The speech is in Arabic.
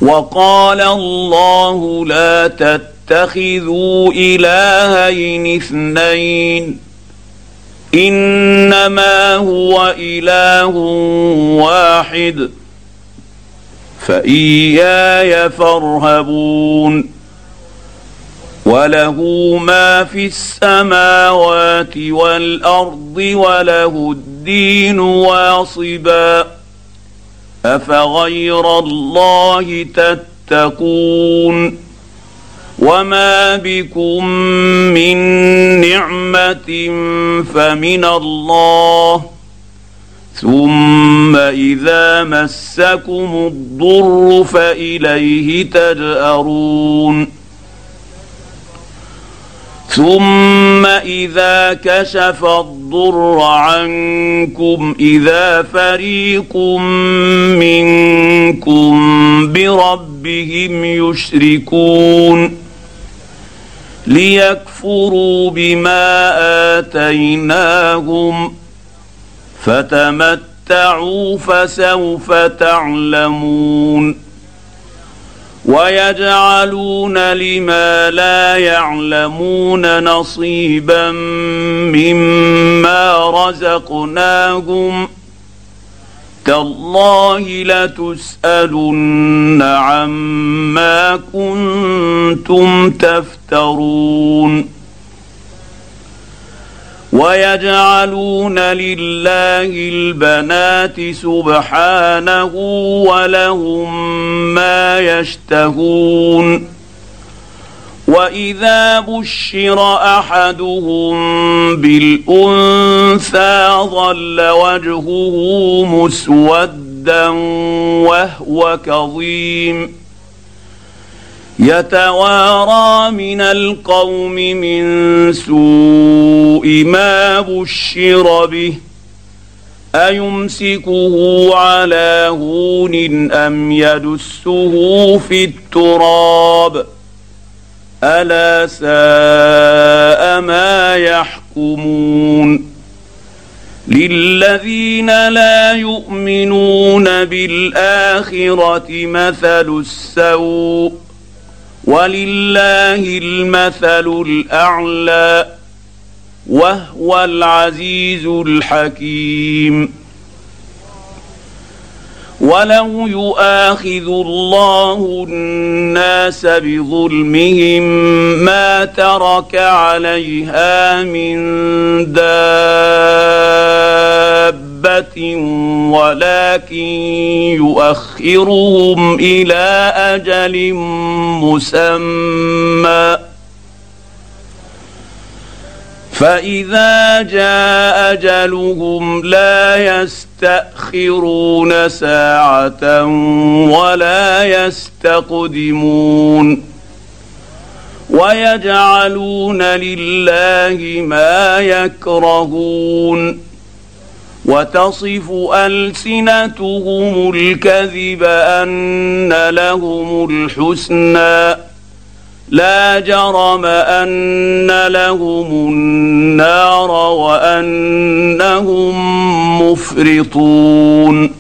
وقال الله لا تتخذوا إلهين اثنين إنما هو إله واحد فإياي فارهبون وله ما في السماوات والأرض وله الدين واصبا أفغير الله تتقون وما بكم من نعمة فمن الله ثم إذا مسكم الضر فإليه تجأرون ثم إذا كشف الضر عنكم إذا فريق منكم بربهم يشركون ليكفروا بما آتيناهم فتمتعوا فسوف تعلمون ويجعلون لما لا يعلمون نصيبا مما رزقناهم تالله لتسألن عما كنتم تفترون ويجعلون لله البنات سبحانه ولهم ما يشتهون وإذا بشر أحدهم بالأنثى ظل وجهه مسودا وهو كظيم يتوارى من القوم من سوء ما بشر به أيمسكه على هون أم يدسه في التراب ألا ساء ما يحكمون للذين لا يؤمنون بالآخرة مثل السوء ولله المثل الأعلى وهو العزيز الحكيم ولو يؤاخذ الله الناس بظلمهم ما ترك عليها من دابة ولكن يؤخرهم إلى أجل مسمى فإذا جاء أجلهم لا يستأخرون ساعة ولا يستقدمون ويجعلون لله ما يكرهون وتصف ألسنتهم الكذب أن لهم الحسنى لا جرم أن لهم النار وأنهم مفرطون